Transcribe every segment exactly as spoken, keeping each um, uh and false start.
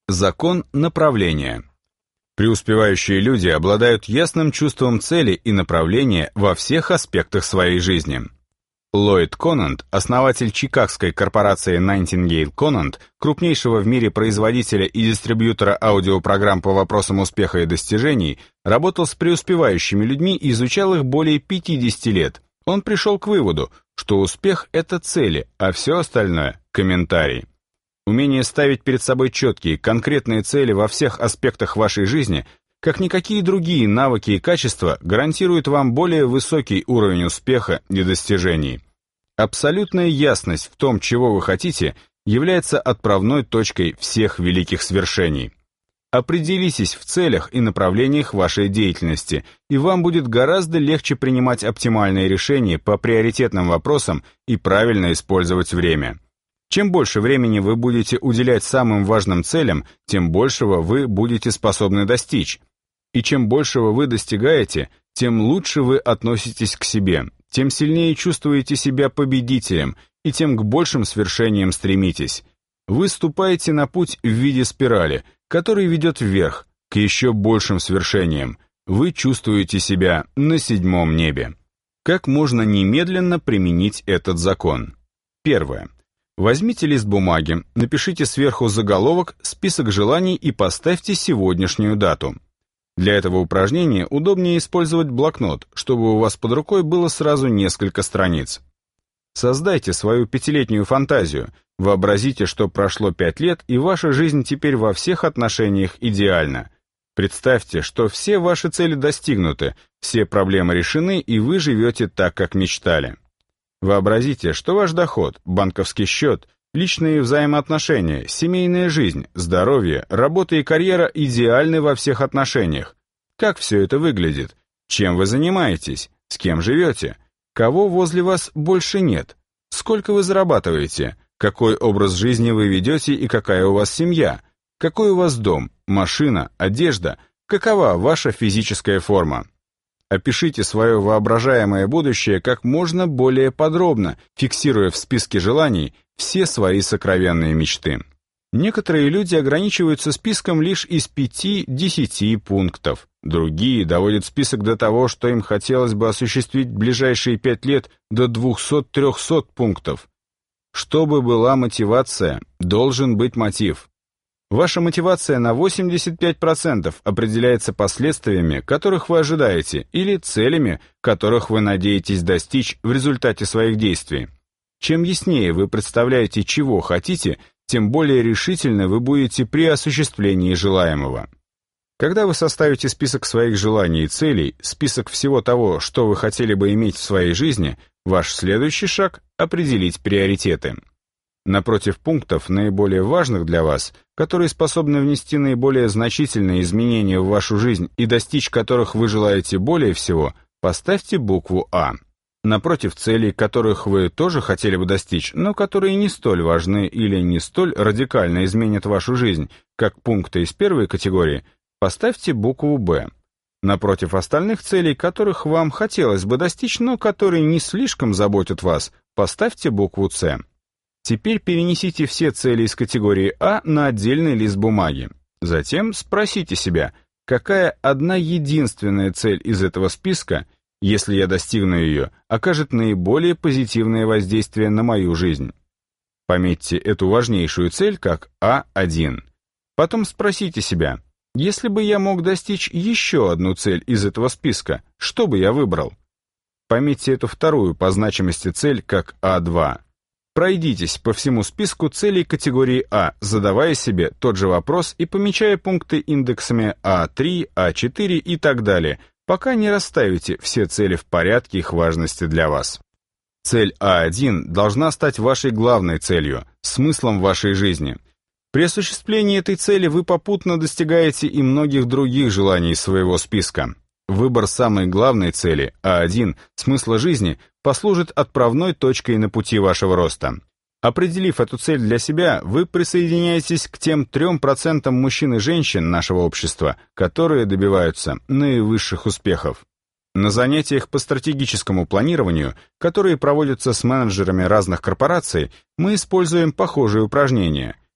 Закон направления. Преуспевающие люди обладают ясным чувством цели и направления во всех аспектах своей жизни. Ллойд Конант, основатель чикагской корпорации Nightingale Conant, крупнейшего в мире производителя и дистрибьютора аудиопрограмм по вопросам успеха и достижений, работал с преуспевающими людьми и изучал их более пятидесяти лет. Он пришел к выводу, что успех – это цели, а все остальное – комментарии. Умение ставить перед собой четкие, конкретные цели во всех аспектах вашей жизни, как никакие другие навыки и качества, гарантирует вам более высокий уровень успеха и достижений. Абсолютная ясность в том, чего вы хотите, является отправной точкой всех великих свершений. Определитесь в целях и направлениях вашей деятельности, и вам будет гораздо легче принимать оптимальные решения по приоритетным вопросам и правильно использовать время. Чем больше времени вы будете уделять самым важным целям, тем большего вы будете способны достичь. И чем большего вы достигаете, тем лучше вы относитесь к себе, тем сильнее чувствуете себя победителем, и тем к большим свершениям стремитесь. Вы ступаете на путь в виде спирали, который ведет вверх, к еще большим свершениям. Вы чувствуете себя на седьмом небе. Как можно немедленно применить этот закон? Первое. Возьмите лист бумаги, напишите сверху заголовок, список желаний и поставьте сегодняшнюю дату. Для этого упражнения удобнее использовать блокнот, чтобы у вас под рукой было сразу несколько страниц. Создайте свою пятилетнюю фантазию, вообразите, что прошло пять лет и ваша жизнь теперь во всех отношениях идеальна. Представьте, что все ваши цели достигнуты, все проблемы решены и вы живете так, как мечтали. Вообразите, что ваш доход, банковский счет, личные взаимоотношения, семейная жизнь, здоровье, работа и карьера идеальны во всех отношениях. Как все это выглядит? Чем вы занимаетесь? С кем живете? Кого возле вас больше нет? Сколько вы зарабатываете? Какой образ жизни вы ведете и какая у вас семья? Какой у вас дом, машина, одежда? Какова ваша физическая форма? Опишите свое воображаемое будущее как можно более подробно, фиксируя в списке желаний все свои сокровенные мечты. Некоторые люди ограничиваются списком лишь из пяти-десяти пунктов. Другие доводят список до того, что им хотелось бы осуществить в ближайшие пять лет до двухсот-трехсот пунктов. Чтобы была мотивация, должен быть мотив. Ваша мотивация на восемьдесят пять процентов определяется последствиями, которых вы ожидаете, или целями, которых вы надеетесь достичь в результате своих действий. Чем яснее вы представляете, чего хотите, тем более решительны вы будете при осуществлении желаемого. Когда вы составите список своих желаний и целей, список всего того, что вы хотели бы иметь в своей жизни, ваш следующий шаг – определить приоритеты. Напротив пунктов, наиболее важных для вас, которые способны внести наиболее значительные изменения в вашу жизнь и достичь которых вы желаете более всего, поставьте букву «А». Напротив целей, которых вы тоже хотели бы достичь, но которые не столь важны или не столь радикально изменят вашу жизнь, как пункты из первой категории, поставьте букву «Б». Напротив остальных целей, которых вам хотелось бы достичь, но которые не слишком заботят вас, поставьте букву «С». Теперь перенесите все цели из категории А на отдельный лист бумаги. Затем спросите себя, какая одна единственная цель из этого списка, если я достигну ее, окажет наиболее позитивное воздействие на мою жизнь. Пометьте эту важнейшую цель как А один. Потом спросите себя, если бы я мог достичь еще одну цель из этого списка, что бы я выбрал? Пометьте эту вторую по значимости цель как А два. Пройдитесь по всему списку целей категории А, задавая себе тот же вопрос и помечая пункты индексами А три, А четыре и так далее, пока не расставите все цели в порядке их важности для вас. Цель А один должна стать вашей главной целью, смыслом вашей жизни. При осуществлении этой цели вы попутно достигаете и многих других желаний своего списка. Выбор самой главной цели, А один, смысла жизни, послужит отправной точкой на пути вашего роста. Определив эту цель для себя, вы присоединяетесь к тем трем процентам мужчин и женщин нашего общества, которые добиваются наивысших успехов. На занятиях по стратегическому планированию, которые проводятся с менеджерами разных корпораций, мы используем похожие упражнения.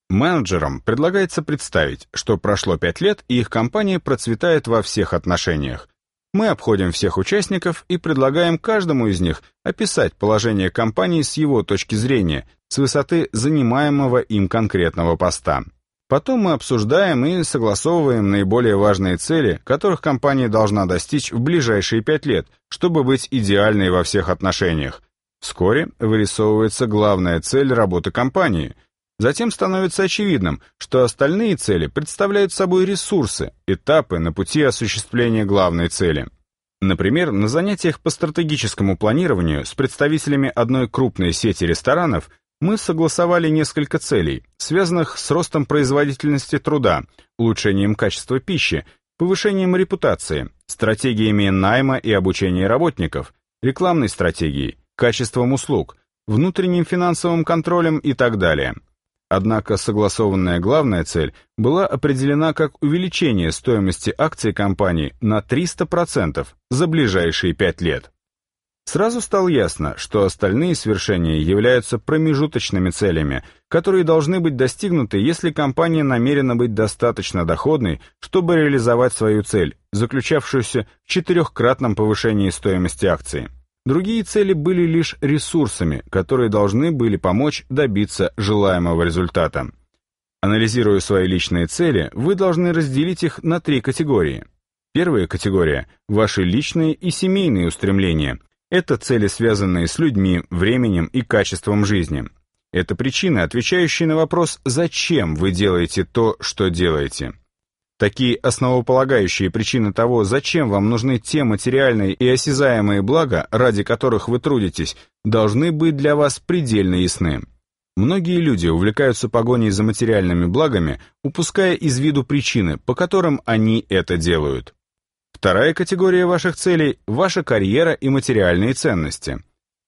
Менеджерам предлагается представить, что прошло пять лет и их компания процветает во всех отношениях. Мы обходим всех участников и предлагаем каждому из них описать положение компании с его точки зрения, с высоты занимаемого им конкретного поста. Потом мы обсуждаем и согласовываем наиболее важные цели, которых компания должна достичь в ближайшие пять лет, чтобы быть идеальной во всех отношениях. Вскоре вырисовывается главная цель работы компании. Затем становится очевидным, что остальные цели представляют собой ресурсы, этапы на пути осуществления главной цели. Например, на занятиях по стратегическому планированию с представителями одной крупной сети ресторанов мы согласовали несколько целей, связанных с ростом производительности труда, улучшением качества пищи, повышением репутации, стратегиями найма и обучения работников, рекламной стратегией, качеством услуг, внутренним финансовым контролем и так далее. Однако согласованная главная цель была определена как увеличение стоимости акций компании на триста процентов за ближайшие пять лет. Сразу стало ясно, что остальные свершения являются промежуточными целями, которые должны быть достигнуты, если компания намерена быть достаточно доходной, чтобы реализовать свою цель, заключавшуюся в четырехкратном повышении стоимости акций. Другие цели были лишь ресурсами, которые должны были помочь добиться желаемого результата. Анализируя свои личные цели, вы должны разделить их на три категории. Первая категория – ваши личные и семейные устремления. Это цели, связанные с людьми, временем и качеством жизни. Это причины, отвечающие на вопрос «Зачем вы делаете то, что делаете?». Такие основополагающие причины того, зачем вам нужны те материальные и осязаемые блага, ради которых вы трудитесь, должны быть для вас предельно ясны. Многие люди увлекаются погоней за материальными благами, упуская из виду причины, по которым они это делают. Вторая категория ваших целей – ваша карьера и материальные ценности.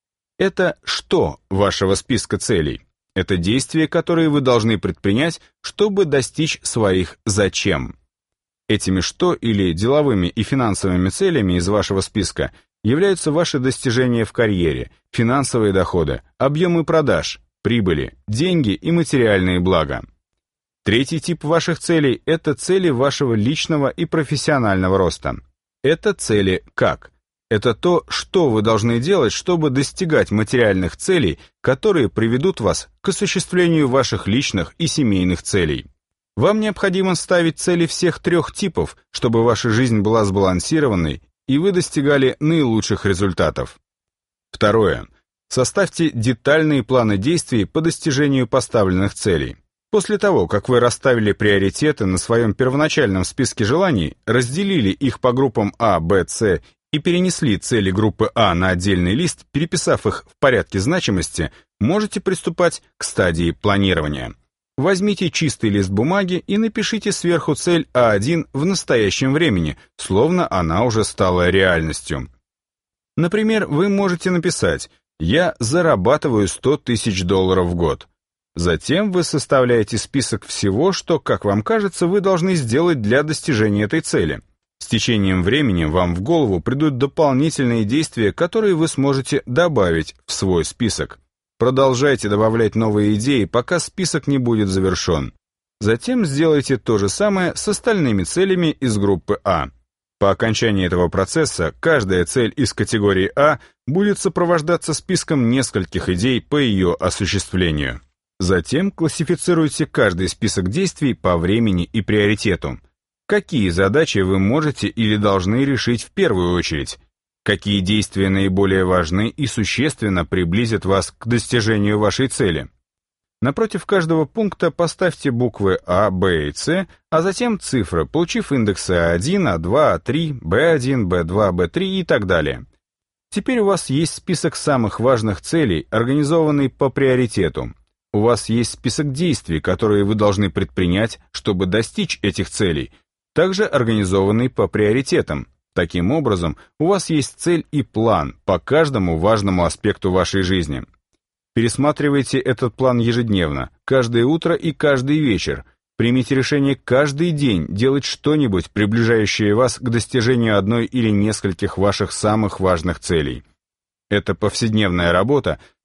Это что вашего списка целей? Это действия, которые вы должны предпринять, чтобы достичь своих «зачем». Этими «что» или деловыми и финансовыми целями из вашего списка являются ваши достижения в карьере, финансовые доходы, объемы продаж, прибыли, деньги и материальные блага. Третий тип ваших целей – это цели вашего личного и профессионального роста. Это цели «как». Это то, что вы должны делать, чтобы достигать материальных целей, которые приведут вас к осуществлению ваших личных и семейных целей. Вам необходимо ставить цели всех трех типов, чтобы ваша жизнь была сбалансированной и вы достигали наилучших результатов. Второе. Составьте детальные планы действий по достижению поставленных целей. После того, как вы расставили приоритеты на своем первоначальном списке желаний, разделили их по группам А, Б, С и перенесли цели группы А на отдельный лист, переписав их в порядке значимости, можете приступать к стадии планирования. Возьмите чистый лист бумаги и напишите сверху цель А один в настоящем времени, словно она уже стала реальностью. Например, вы можете написать «Я зарабатываю сто тысяч долларов в год». Затем вы составляете список всего, что, как вам кажется, вы должны сделать для достижения этой цели. С течением времени вам в голову придут дополнительные действия, которые вы сможете добавить в свой список. Продолжайте добавлять новые идеи, пока список не будет завершен. Затем сделайте то же самое с остальными целями из группы А. По окончании этого процесса каждая цель из категории А будет сопровождаться списком нескольких идей по ее осуществлению. Затем классифицируйте каждый список действий по времени и приоритету. Какие задачи вы можете или должны решить в первую очередь? Какие действия наиболее важны и существенно приблизят вас к достижению вашей цели? Напротив каждого пункта поставьте буквы А, Б и С, а затем цифры, получив индексы А один, А два, А три, Б один, Б два, Б три и так далее. Теперь у вас есть список самых важных целей, организованный по приоритету. У вас есть список действий, которые вы должны предпринять, чтобы достичь этих целей, также организованный по приоритетам. Таким образом, у вас есть цель и план по каждому важному аспекту вашей жизни. Пересматривайте этот план ежедневно, каждое утро и каждый вечер. Примите решение каждый день делать что-нибудь, приближающее вас к достижению одной или нескольких ваших самых важных целей. Эта повседневная работа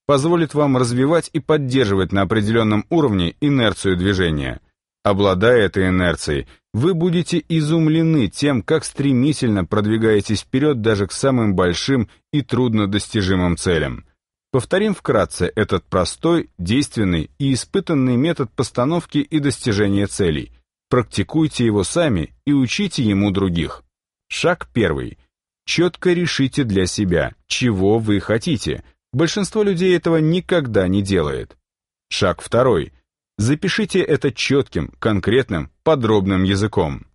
позволит вам развивать и поддерживать на определенном уровне инерцию движения. Обладая этой инерцией, вы будете изумлены тем, как стремительно продвигаетесь вперед даже к самым большим и труднодостижимым целям. Повторим вкратце этот простой, действенный и испытанный метод постановки и достижения целей. Практикуйте его сами и учите ему других. Шаг первый. Четко решите для себя, чего вы хотите. Большинство людей этого никогда не делает. Шаг второй. Запишите это четким, конкретным, подробным языком.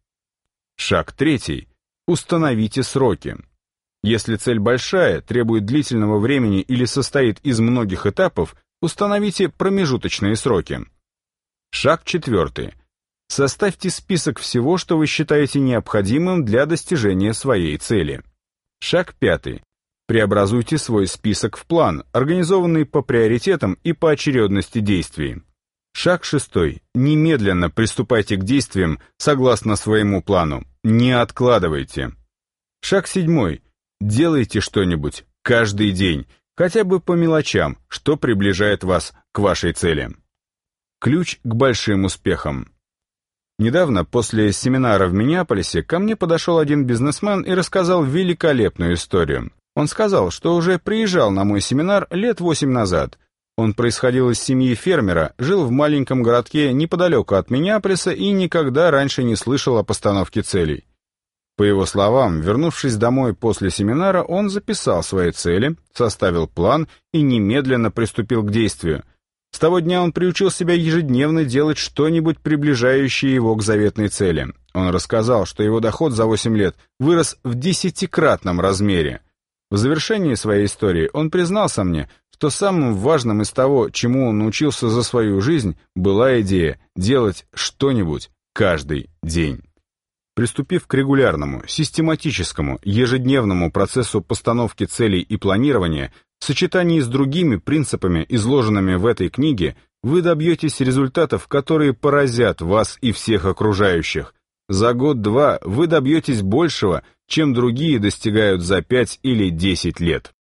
Шаг третий. Установите сроки. Если цель большая, требует длительного времени или состоит из многих этапов, установите промежуточные сроки. Шаг четвертый. Составьте список всего, что вы считаете необходимым для достижения своей цели. Шаг пятый. Преобразуйте свой список в план, организованный по приоритетам и по очередности действий. Шаг шестой. Немедленно приступайте к действиям согласно своему плану. Не откладывайте. Шаг седьмой. Делайте что-нибудь каждый день, хотя бы по мелочам, что приближает вас к вашей цели. Ключ к большим успехам. Недавно, после семинара в Миннеаполисе, ко мне подошел один бизнесмен и рассказал великолепную историю. Он сказал, что уже приезжал на мой семинар лет восемь назад. Он происходил из семьи фермера, жил в маленьком городке неподалеку от Миннеаполиса и никогда раньше не слышал о постановке целей. По его словам, вернувшись домой после семинара, он записал свои цели, составил план и немедленно приступил к действию. С того дня он приучил себя ежедневно делать что-нибудь, приближающее его к заветной цели. Он рассказал, что его доход за восемь лет вырос в десятикратном размере. В завершении своей истории он признался мне, что самым важным из того, чему он научился за свою жизнь, была идея делать что-нибудь каждый день. Приступив к регулярному, систематическому, ежедневному процессу постановки целей и планирования, в сочетании с другими принципами, изложенными в этой книге, вы добьетесь результатов, которые поразят вас и всех окружающих. За год-два вы добьетесь большего, чем другие достигают за пять или десять лет.